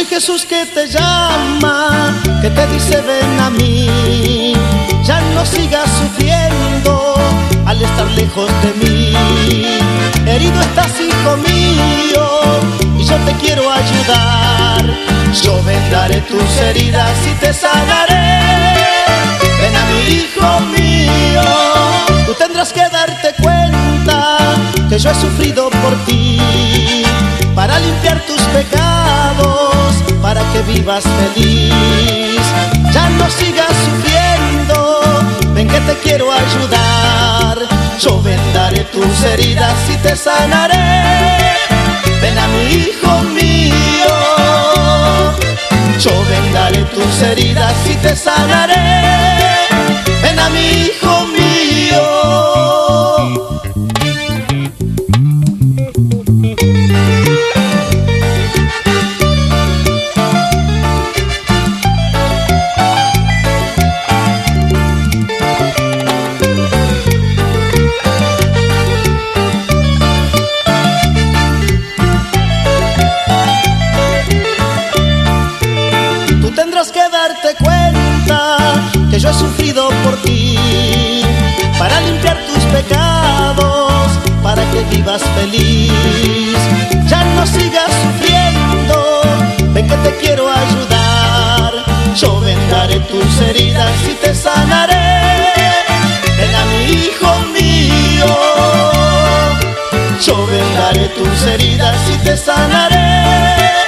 soy Jesús que te llama, que te dice ven a mí. Ya no sigas sufriendo al estar lejos de mí. Herido estás, hijo mío, y yo te quiero ayudar. Yo vendaré tus heridas y te sanaré. Ven a mí, hijo mío, tú tendrás que darte cuenta que yo he sufrido por ti, para limpiar tus pecados, para que vivas feliz. Ya no sigas sufriendo, ven que te quiero ayudar. Yo vendaré tus heridas y te sanaré. Ven a mí, hijo mío, yo vendaré tus heridas y te sanaré. Ven a mí, hijo mío. Tendrás que darte cuenta que yo he sufrido por ti, para limpiar tus pecados, para que vivas feliz. Ya no sigas sufriendo, ven que te quiero ayudar. Yo vendaré tus heridas y te sanaré. Ven a mí, hijo mío, yo vendaré tus heridas y te sanaré.